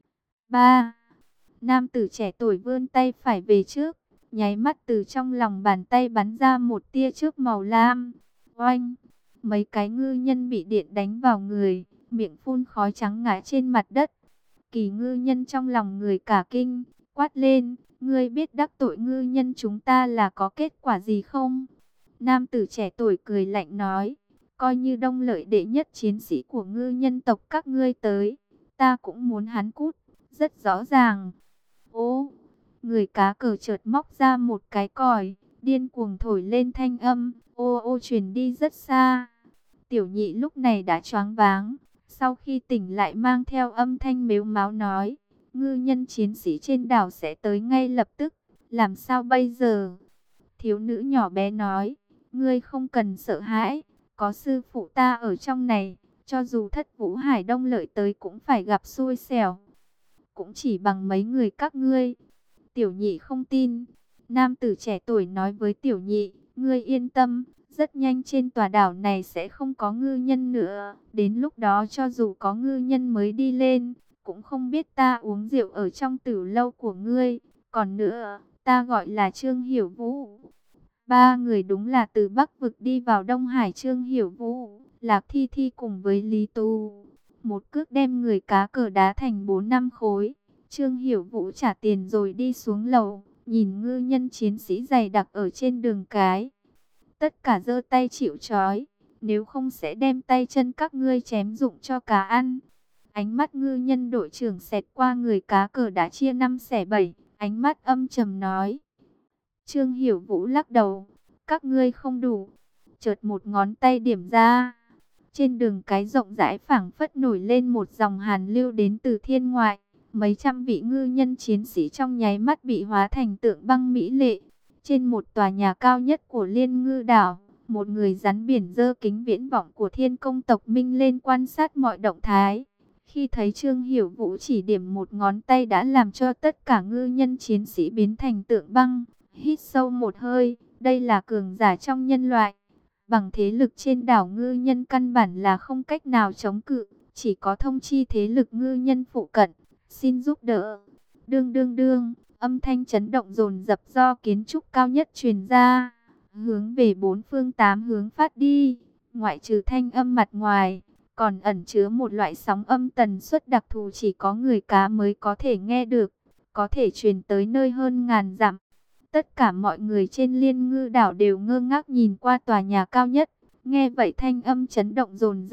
Ba. Nam tử trẻ tuổi vươn tay phải về trước, nháy mắt từ trong lòng bàn tay bắn ra một tia chớp màu lam. Oanh! Mấy cái ngư nhân bị điện đánh vào người, miệng phun khói trắng ngã trên mặt đất. Kỳ ngư nhân trong lòng người cả kinh, quát lên, ngươi biết đắc tội ngư nhân chúng ta là có kết quả gì không? Nam tử trẻ tuổi cười lạnh nói, coi như Đông Lợi đệ nhất chiến sĩ của ngư nhân tộc các ngươi tới, ta cũng muốn hắn cút, rất rõ ràng. Ô, người cá cờ chợt móc ra một cái còi, điên cuồng thổi lên thanh âm, ô ô truyền đi rất xa. Tiểu nhị lúc này đã choáng váng, sau khi tỉnh lại mang theo âm thanh mếu máo nói, ngư nhân chiến sĩ trên đảo sẽ tới ngay lập tức, làm sao bây giờ? Thiếu nữ nhỏ bé nói, ngươi không cần sợ hãi, có sư phụ ta ở trong này, cho dù Thất Vũ Hải Đông Lợi tới cũng phải gặp xui xẻo. Cũng chỉ bằng mấy người các ngươi. Tiểu nhị không tin. Nam tử trẻ tuổi nói với tiểu nhị, ngươi yên tâm, rất nhanh trên tòa đảo này sẽ không có ngư nhân nữa. Đến lúc đó cho dù có ngư nhân mới đi lên, cũng không biết ta uống rượu ở trong tử lâu của ngươi. Còn nữa, ta gọi là Trương Hiểu Vũ. Ba người đúng là từ Bắc Vực đi vào Đông Hải. Trương Hiểu Vũ, Lạc Thi Thi cùng với Lý Tu. Một cước đem người cá cờ đá thành bốn năm khối. Trương Hiểu Vũ trả tiền rồi đi xuống lầu, nhìn ngư nhân chiến sĩ dày đặc ở trên đường cái. Tất cả giơ tay chịu trói, nếu không sẽ đem tay chân các ngươi chém dụng cho cá ăn. Ánh mắt ngư nhân đội trưởng xẹt qua người cá cờ đã chia năm xẻ bảy, ánh mắt âm trầm nói. Trương Hiểu Vũ lắc đầu, các ngươi không đủ. Chợt một ngón tay điểm ra. Trên đường cái rộng rãi phảng phất nổi lên một dòng hàn lưu đến từ thiên ngoại. Mấy trăm vị ngư nhân chiến sĩ trong nháy mắt bị hóa thành tượng băng mỹ lệ. Trên một tòa nhà cao nhất của Liên Ngư đảo, một người rắn biển giơ kính viễn vọng của Thiên Công tộc Minh lên quan sát mọi động thái. Khi thấy Trương Hiểu Vũ chỉ điểm một ngón tay đã làm cho tất cả ngư nhân chiến sĩ biến thành tượng băng. Hít sâu một hơi, đây là cường giả trong nhân loại. Bằng thế lực trên đảo ngư nhân căn bản là không cách nào chống cự, chỉ có thông chi thế lực ngư nhân phụ cận, xin giúp đỡ. Đương đương đương, âm thanh chấn động dồn dập do kiến trúc cao nhất truyền ra, hướng về bốn phương tám hướng phát đi. Ngoại trừ thanh âm mặt ngoài, còn ẩn chứa một loại sóng âm tần suất đặc thù chỉ có người cá mới có thể nghe được, có thể truyền tới nơi hơn ngàn dặm. Tất cả mọi người trên Liên Ngư đảo đều ngơ ngác nhìn qua tòa nhà cao nhất, nghe vậy thanh âm chấn động dồn dập,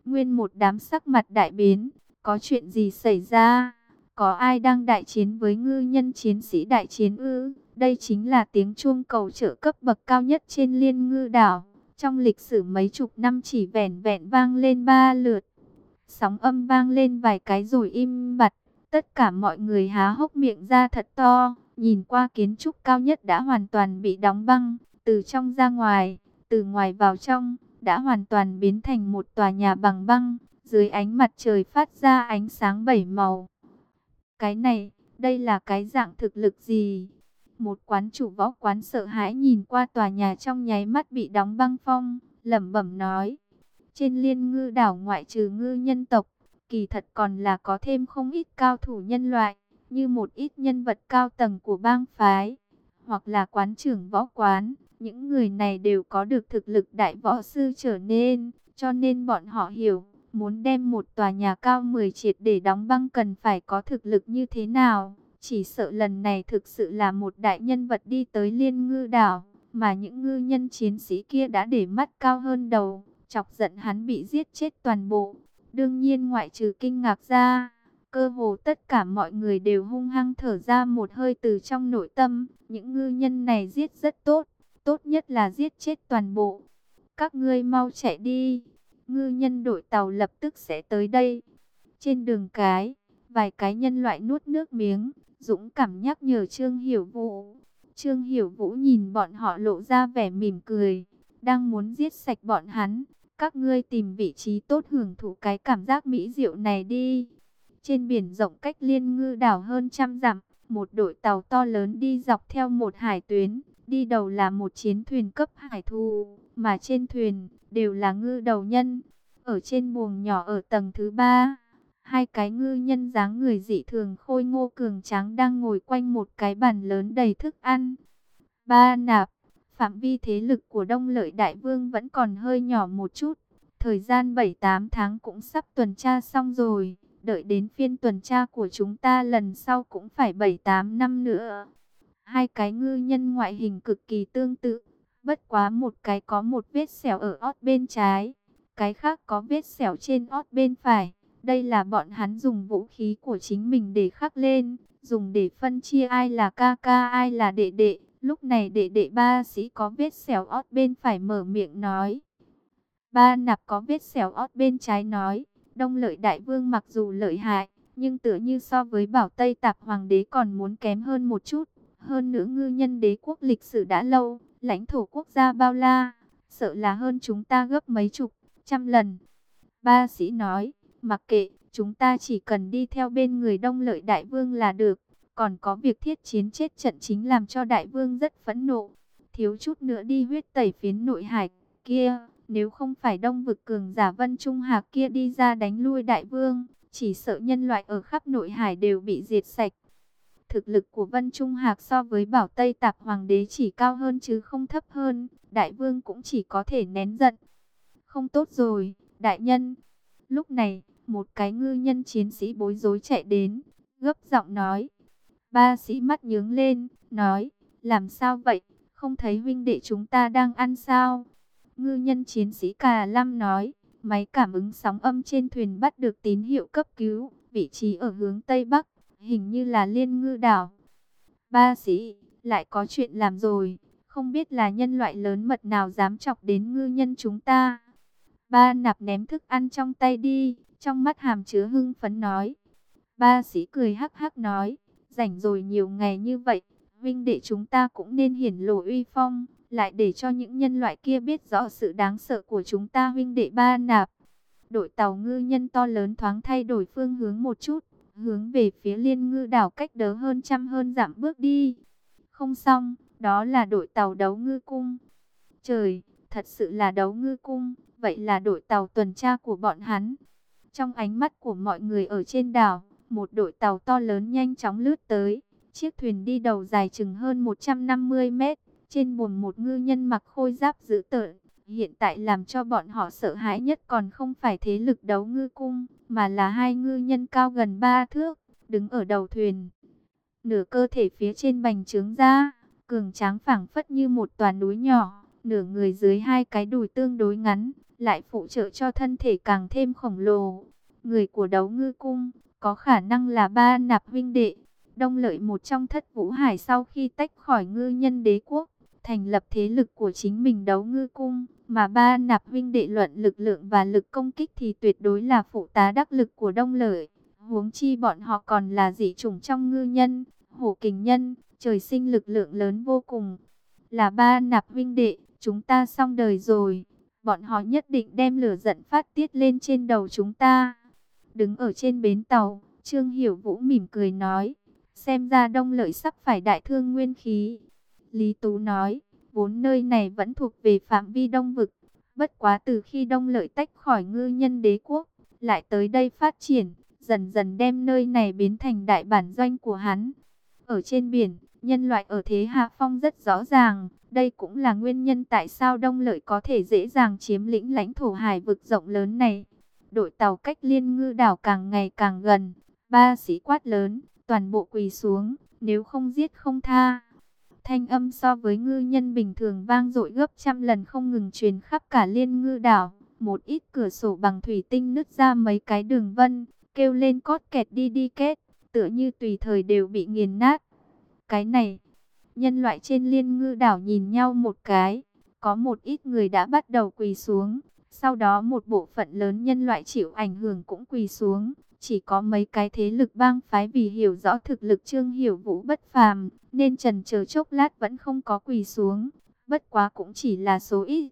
Nguyên một đám sắc mặt đại biến, có chuyện gì xảy ra? Có ai đang đại chiến với ngư nhân chiến sĩ đại chiến ư? Đây chính là tiếng chuông cầu trợ cấp bậc cao nhất trên Liên Ngư đảo. Trong lịch sử mấy chục năm chỉ vẻn vẹn vang lên ba lượt. Sóng âm vang lên vài cái rồi im bặt. Tất cả mọi người há hốc miệng ra thật to. Nhìn qua kiến trúc cao nhất đã hoàn toàn bị đóng băng. Từ trong ra ngoài, từ ngoài vào trong, đã hoàn toàn biến thành một tòa nhà bằng băng. Dưới ánh mặt trời phát ra ánh sáng bảy màu. Cái này, đây là cái dạng thực lực gì? Một quán chủ võ quán sợ hãi nhìn qua tòa nhà trong nháy mắt bị đóng băng phong, lẩm bẩm nói. Trên Liên Ngư đảo ngoại trừ ngư nhân tộc, kỳ thật còn là có thêm không ít cao thủ nhân loại, như một ít nhân vật cao tầng của bang phái, hoặc là quán trưởng võ quán. Những người này đều có được thực lực đại võ sư trở nên, cho nên bọn họ hiểu. Muốn đem một tòa nhà cao mười triệt để đóng băng cần phải có thực lực như thế nào. Chỉ sợ lần này thực sự là một đại nhân vật đi tới Liên Ngư đảo. Mà những ngư nhân chiến sĩ kia đã để mắt cao hơn đầu. Chọc giận hắn bị giết chết toàn bộ. Đương nhiên ngoại trừ kinh ngạc ra, cơ hồ tất cả mọi người đều hung hăng thở ra một hơi từ trong nội tâm. Những ngư nhân này giết rất tốt. Tốt nhất là giết chết toàn bộ. Các ngươi mau chạy đi. Ngư nhân đội tàu lập tức sẽ tới đây. Trên đường cái, vài cái nhân loại nuốt nước miếng, dũng cảm nhắc nhở Trương Hiểu Vũ. Trương Hiểu Vũ nhìn bọn họ lộ ra vẻ mỉm cười, đang muốn giết sạch bọn hắn. Các ngươi tìm vị trí tốt hưởng thụ cái cảm giác mỹ diệu này đi. Trên biển rộng cách Liên Ngư đảo hơn trăm dặm, một đội tàu to lớn đi dọc theo một hải tuyến. Đi đầu là một chiến thuyền cấp hải thù, mà trên thuyền đều là ngư đầu nhân. Ở trên buồng nhỏ ở tầng thứ ba, hai cái ngư nhân dáng người dị thường khôi ngô cường tráng đang ngồi quanh một cái bàn lớn đầy thức ăn. Ba Nạp, phạm vi thế lực của Đông Lợi Đại Vương vẫn còn hơi nhỏ một chút. Thời gian bảy tám tháng cũng sắp tuần tra xong rồi. Đợi đến phiên tuần tra của chúng ta lần sau cũng phải bảy tám năm nữa. Hai cái ngư nhân ngoại hình cực kỳ tương tự. Bất quá một cái có một vết sẹo ở ót bên trái, cái khác có vết sẹo trên ót bên phải. Đây là bọn hắn dùng vũ khí của chính mình để khắc lên, dùng để phân chia ai là ca ca ai là đệ đệ. Lúc này đệ đệ Ba Sĩ có vết sẹo ót bên phải mở miệng nói. Ba Nạp có vết sẹo ót bên trái nói, Đông Lợi Đại Vương mặc dù lợi hại, nhưng tựa như so với Bảo Tây Tạp Hoàng đế còn muốn kém hơn một chút. Hơn nữa ngư nhân đế quốc lịch sử đã lâu, lãnh thổ quốc gia bao la, sợ là hơn chúng ta gấp mấy chục, trăm lần. Ba Sĩ nói, mặc kệ, chúng ta chỉ cần đi theo bên người Đông Lợi Đại Vương là được. Còn có việc thiết chiến chết trận chính làm cho Đại Vương rất phẫn nộ. Thiếu chút nữa đi huyết tẩy phiến nội hải kia. Nếu không phải Đông vực cường giả Vân Trung Hạc kia đi ra đánh lui Đại Vương, chỉ sợ nhân loại ở khắp nội hải đều bị diệt sạch. Thực lực của Vân Trung Hạc so với Bảo Tây Tạp Hoàng đế chỉ cao hơn chứ không thấp hơn. Đại Vương cũng chỉ có thể nén giận. Không tốt rồi, đại nhân. Lúc này, một cái ngư nhân chiến sĩ bối rối chạy đến, gấp giọng nói. Ba Sĩ mắt nhướng lên, nói, làm sao vậy, không thấy huynh đệ chúng ta đang ăn sao? Ngư nhân chiến sĩ Cà Lâm nói, máy cảm ứng sóng âm trên thuyền bắt được tín hiệu cấp cứu, vị trí ở hướng Tây Bắc, hình như là Liên Ngư đảo. Ba Sĩ, lại có chuyện làm rồi, không biết là nhân loại lớn mật nào dám chọc đến ngư nhân chúng ta. Ba Nạp ném thức ăn trong tay đi, trong mắt hàm chứa hưng phấn nói. Ba Sĩ cười hắc hắc nói, rảnh rồi nhiều ngày như vậy, huynh đệ chúng ta cũng nên hiển lộ uy phong, lại để cho những nhân loại kia biết rõ sự đáng sợ của chúng ta huynh đệ Ba Nạp. Đội tàu ngư nhân to lớn thoáng thay đổi phương hướng một chút, hướng về phía Liên Ngư đảo cách đó hơn trăm hơn dặm bước đi. Không xong, đó là đội tàu đấu ngư cung. Trời, thật sự là đấu ngư cung, vậy là đội tàu tuần tra của bọn hắn. Trong ánh mắt của mọi người ở trên đảo, một đội tàu to lớn nhanh chóng lướt tới. Chiếc thuyền đi đầu dài chừng hơn một trăm năm mươi mét. Trên buồng một ngư nhân mặc khôi giáp dữ tợn. Hiện tại làm cho bọn họ sợ hãi nhất còn không phải thế lực đấu ngư cung, mà là hai ngư nhân cao gần ba thước, đứng ở đầu thuyền. Nửa cơ thể phía trên bành trướng ra, cường tráng phảng phất như một tòa núi nhỏ, nửa người dưới hai cái đùi tương đối ngắn, lại phụ trợ cho thân thể càng thêm khổng lồ. Người của Đấu Ngư Cung có khả năng là Ba Nạp huynh đệ. Đông Lợi một trong Thất Vũ Hải sau khi tách khỏi Ngư Nhân Đế quốc, thành lập thế lực của chính mình Đấu Ngư Cung, mà Ba Nạp huynh đệ luận lực lượng và lực công kích thì tuyệt đối là phụ tá đắc lực của Đông Lợi. Huống chi bọn họ còn là dị chủng trong ngư nhân, hổ kình nhân, trời sinh lực lượng lớn vô cùng. Là Ba Nạp huynh đệ, chúng ta xong đời rồi. Bọn họ nhất định đem lửa giận phát tiết lên trên đầu chúng ta. Đứng ở trên bến tàu, Trương Hiểu Vũ mỉm cười nói, xem ra Đông Lợi sắp phải đại thương nguyên khí. Lý Tú nói, vốn nơi này vẫn thuộc về phạm vi Đông vực. Bất quá từ khi Đông Lợi tách khỏi Ngư Nhân Đế quốc, lại tới đây phát triển, dần dần đem nơi này biến thành đại bản doanh của hắn. Ở trên biển, nhân loại ở thế hạ phong rất rõ ràng. Đây cũng là nguyên nhân tại sao Đông Lợi có thể dễ dàng chiếm lĩnh lãnh thổ hải vực rộng lớn này. Đội tàu cách Liên Ngư đảo càng ngày càng gần. Ba sĩ quát lớn, toàn bộ quỳ xuống, nếu không giết không tha. Thanh âm so với ngư nhân bình thường vang dội gấp trăm lần không ngừng truyền khắp cả Liên Ngư đảo. Một ít cửa sổ bằng thủy tinh nứt ra mấy cái đường vân, kêu lên cót kẹt đi đi két, tựa như tùy thời đều bị nghiền nát. Cái này, nhân loại trên Liên Ngư đảo nhìn nhau một cái, có một ít người đã bắt đầu quỳ xuống, sau đó một bộ phận lớn nhân loại chịu ảnh hưởng cũng quỳ xuống. Chỉ có mấy cái thế lực bang phái vì hiểu rõ thực lực Trương Hiểu Vũ bất phàm, nên trần chờ chốc lát vẫn không có quỳ xuống, bất quá cũng chỉ là số ít.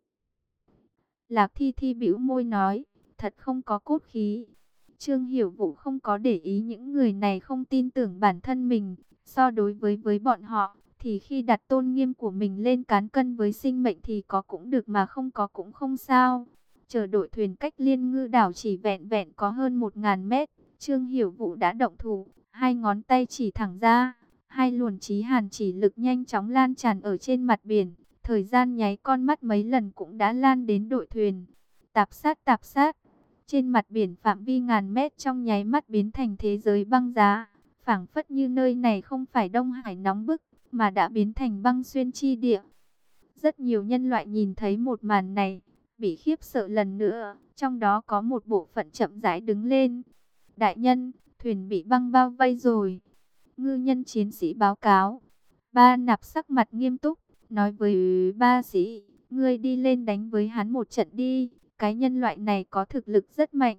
Lạc Thi Thi bĩu môi nói, thật không có cốt khí. Trương Hiểu Vũ không có để ý những người này không tin tưởng bản thân mình, so đối với với bọn họ, thì khi đặt tôn nghiêm của mình lên cán cân với sinh mệnh thì có cũng được mà không có cũng không sao. Chờ đội thuyền cách Liên Ngư đảo chỉ vẹn vẹn có hơn một ngàn mét, Trương Hiểu Vũ đã động thủ, hai ngón tay chỉ thẳng ra, hai luồng chí hàn chỉ lực nhanh chóng lan tràn ở trên mặt biển, thời gian nháy con mắt mấy lần cũng đã lan đến đội thuyền. Tạp sát tạp sát, trên mặt biển phạm vi ngàn mét trong nháy mắt biến thành thế giới băng giá, phảng phất như nơi này không phải Đông Hải nóng bức, mà đã biến thành băng xuyên chi địa. Rất nhiều nhân loại nhìn thấy một màn này, bị khiếp sợ lần nữa, trong đó có một bộ phận chậm rãi đứng lên. Đại nhân, thuyền bị băng bao vây rồi. Ngư nhân chiến sĩ báo cáo. Ba Nạp sắc mặt nghiêm túc, nói với ba sĩ, ngươi đi lên đánh với hắn một trận đi, cái nhân loại này có thực lực rất mạnh.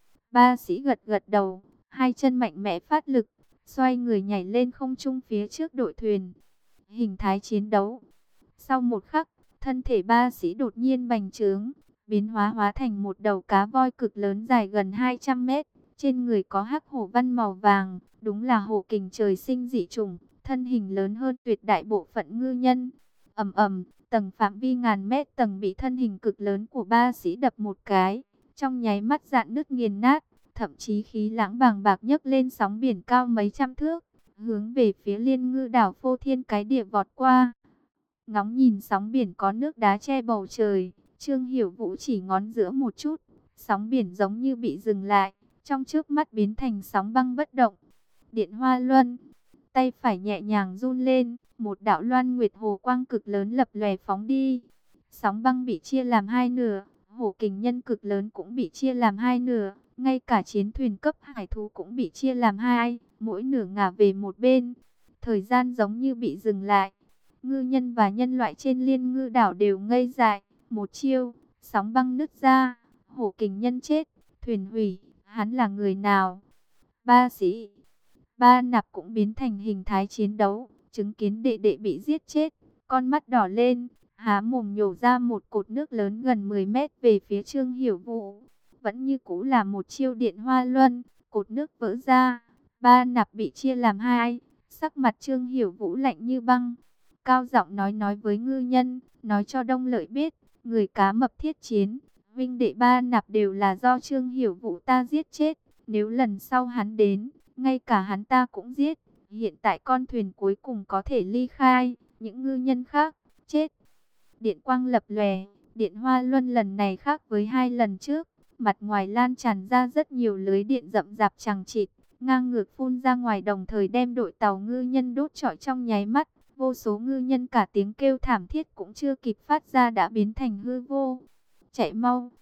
Ba sĩ gật gật đầu, hai chân mạnh mẽ phát lực, xoay người nhảy lên không trung phía trước đội thuyền. Hình thái chiến đấu. Sau một khắc, thân thể ba sĩ đột nhiên bành trướng, biến hóa hóa thành một đầu cá voi cực lớn dài gần hai trăm mét. Trên người có hắc hổ văn màu vàng, đúng là hổ kình trời sinh dị chủng, thân hình lớn hơn tuyệt đại bộ phận ngư nhân. Ầm ầm, tầng phạm vi ngàn mét tầng bị thân hình cực lớn của ba sĩ đập một cái, trong nháy mắt rạn nứt nghiền nát, thậm chí khí lãng bàng bạc nhấc lên sóng biển cao mấy trăm thước, hướng về phía Liên Ngư đảo phô thiên cái địa vọt qua. Ngóng nhìn sóng biển có nước đá che bầu trời, Trương Hiểu Vũ chỉ ngón giữa một chút, sóng biển giống như bị dừng lại, trong chớp mắt biến thành sóng băng bất động. Điện Hoa Luân, tay phải nhẹ nhàng run lên, một đạo loan nguyệt hồ quang cực lớn lập lòe phóng đi. Sóng băng bị chia làm hai nửa, hổ kình nhân cực lớn cũng bị chia làm hai nửa, ngay cả chiến thuyền cấp hải thú cũng bị chia làm hai, mỗi nửa ngả về một bên. Thời gian giống như bị dừng lại. Ngư nhân và nhân loại trên Liên Ngư đảo đều ngây dại, một chiêu, sóng băng nứt ra, hổ kình nhân chết, thuyền hủy. Hắn là người nào? Ba sĩ. Ba Nạp cũng biến thành hình thái chiến đấu, chứng kiến đệ đệ bị giết chết, con mắt đỏ lên, há mồm nhổ ra một cột nước lớn gần mười mét về phía Trương Hiểu Vũ. Vẫn như cũ là một chiêu điện hoa luân, cột nước vỡ ra, Ba Nạp bị chia làm hai, sắc mặt Trương Hiểu Vũ lạnh như băng. Cao giọng nói nói với ngư nhân, nói cho Đông Lợi biết, người cá mập thiết chiến, huynh đệ Ba Nạp đều là do Trương Hiểu Vũ ta giết chết. Nếu lần sau hắn đến, ngay cả hắn ta cũng giết. Hiện tại con thuyền cuối cùng có thể ly khai, những ngư nhân khác, chết. Điện quang lập lòe, điện hoa luân lần này khác với hai lần trước. Mặt ngoài lan tràn ra rất nhiều lưới điện rậm rạp chằng chịt, ngang ngược phun ra ngoài đồng thời đem đội tàu ngư nhân đốt trọi trong nháy mắt. Vô số ngư nhân cả tiếng kêu thảm thiết cũng chưa kịp phát ra đã biến thành hư vô. Chạy mau!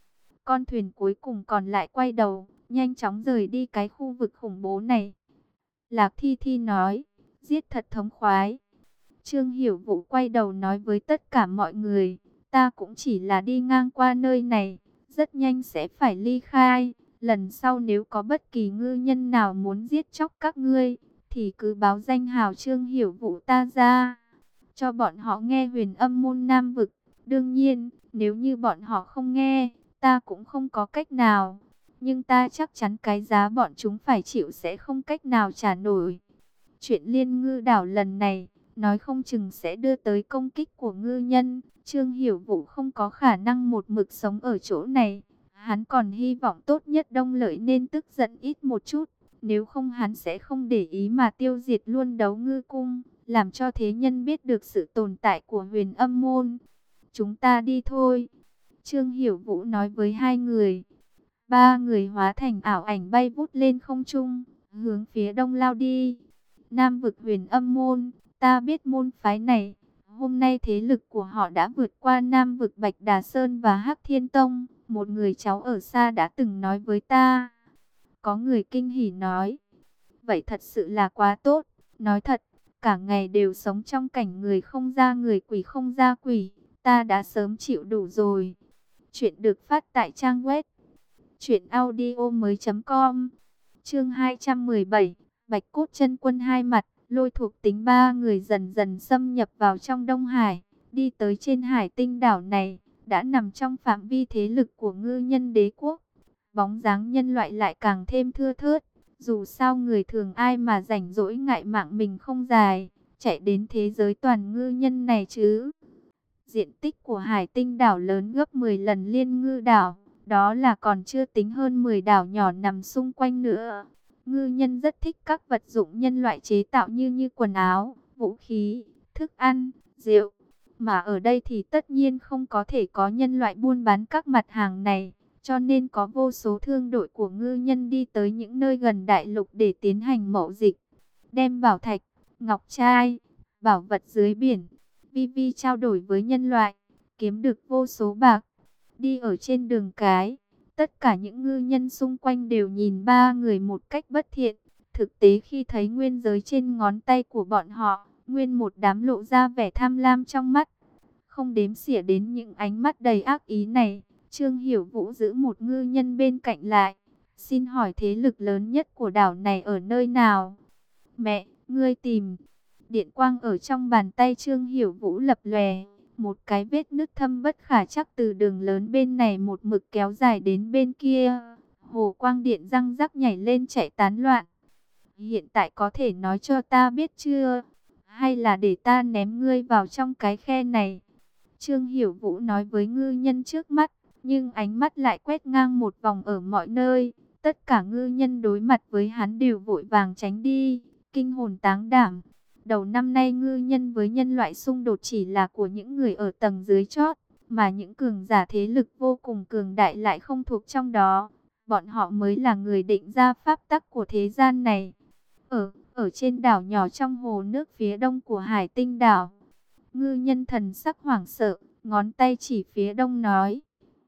con thuyền cuối cùng còn lại quay đầu, nhanh chóng rời đi cái khu vực khủng bố này. Lạc Thi Thi nói, giết thật thống khoái. Trương Hiểu Vũ quay đầu nói với tất cả mọi người, ta cũng chỉ là đi ngang qua nơi này, rất nhanh sẽ phải ly khai. Lần sau nếu có bất kỳ ngư nhân nào muốn giết chóc các ngươi, thì cứ báo danh hào Trương Hiểu Vũ ta ra, cho bọn họ nghe huyền âm môn Nam vực. Đương nhiên, nếu như bọn họ không nghe, ta cũng không có cách nào. Nhưng ta chắc chắn cái giá bọn chúng phải chịu sẽ không cách nào trả nổi. Chuyện Liên Ngư đảo lần này, nói không chừng sẽ đưa tới công kích của ngư nhân. Trương Hiểu Vũ không có khả năng một mực sống ở chỗ này. Hắn còn hy vọng tốt nhất Đông Lợi nên tức giận ít một chút. Nếu không hắn sẽ không để ý mà tiêu diệt luôn Đấu Ngư Cung, làm cho thế nhân biết được sự tồn tại của huyền âm môn. Chúng ta đi thôi. Trương Hiểu Vũ nói với hai người. Ba người hóa thành ảo ảnh bay vút lên không trung, hướng phía đông lao đi. Nam vực huyền âm môn, ta biết môn phái này. Hôm nay thế lực của họ đã vượt qua Nam vực Bạch Đà Sơn và Hắc Thiên Tông. Một người cháu ở xa đã từng nói với ta. Có người kinh hỉ nói. Vậy thật sự là quá tốt. Nói thật, cả ngày đều sống trong cảnh người không ra người, quỷ không ra quỷ. Ta đã sớm chịu đủ rồi. Chuyện được phát tại trang web truyện audio mới chấm com. Chương hai trăm mười bảy, Bạch Cốt Chân Quân hai mặt. Lôi thuộc tính ba người dần dần xâm nhập vào trong Đông Hải, đi tới trên hải tinh đảo này, đã nằm trong phạm vi thế lực của ngư nhân đế quốc. Bóng dáng nhân loại lại càng thêm thưa thớt. Dù sao người thường ai mà rảnh rỗi ngại mạng mình không dài, chạy đến thế giới toàn ngư nhân này chứ. Diện tích của hải tinh đảo lớn gấp mười lần Liên Ngư đảo. Đó là còn chưa tính hơn mười đảo nhỏ nằm xung quanh nữa. Ngư nhân rất thích các vật dụng nhân loại chế tạo như như quần áo, vũ khí, thức ăn, rượu. Mà ở đây thì tất nhiên không có thể có nhân loại buôn bán các mặt hàng này. Cho nên có vô số thương đội của ngư nhân đi tới những nơi gần đại lục để tiến hành mậu dịch. Đem bảo thạch, ngọc trai, bảo vật dưới biển, vi vi trao đổi với nhân loại, kiếm được vô số bạc. Đi ở trên đường cái, tất cả những ngư nhân xung quanh đều nhìn ba người một cách bất thiện. Thực tế khi thấy nguyên giới trên ngón tay của bọn họ, nguyên một đám lộ ra vẻ tham lam trong mắt. Không đếm xỉa đến những ánh mắt đầy ác ý này, Trương Hiểu Vũ giữ một ngư nhân bên cạnh lại. Xin hỏi thế lực lớn nhất của đảo này ở nơi nào? Mẹ, ngươi tìm. Điện quang ở trong bàn tay Trương Hiểu Vũ lập lòe. Một cái vết nứt thâm bất khả trắc từ đường lớn bên này một mực kéo dài đến bên kia. Hồ quang điện răng rắc nhảy lên chạy tán loạn. Hiện tại có thể nói cho ta biết chưa? Hay là để ta ném ngươi vào trong cái khe này? Trương Hiểu Vũ nói với ngư nhân trước mắt, nhưng ánh mắt lại quét ngang một vòng ở mọi nơi. Tất cả ngư nhân đối mặt với hắn đều vội vàng tránh đi, kinh hồn táng đảm. Đầu năm nay ngư nhân với nhân loại xung đột chỉ là của những người ở tầng dưới chót, mà những cường giả thế lực vô cùng cường đại lại không thuộc trong đó. Bọn họ mới là người định ra pháp tắc của thế gian này. Ở, ở trên đảo nhỏ trong hồ nước phía đông của hải tinh đảo, ngư nhân thần sắc hoảng sợ, ngón tay chỉ phía đông nói.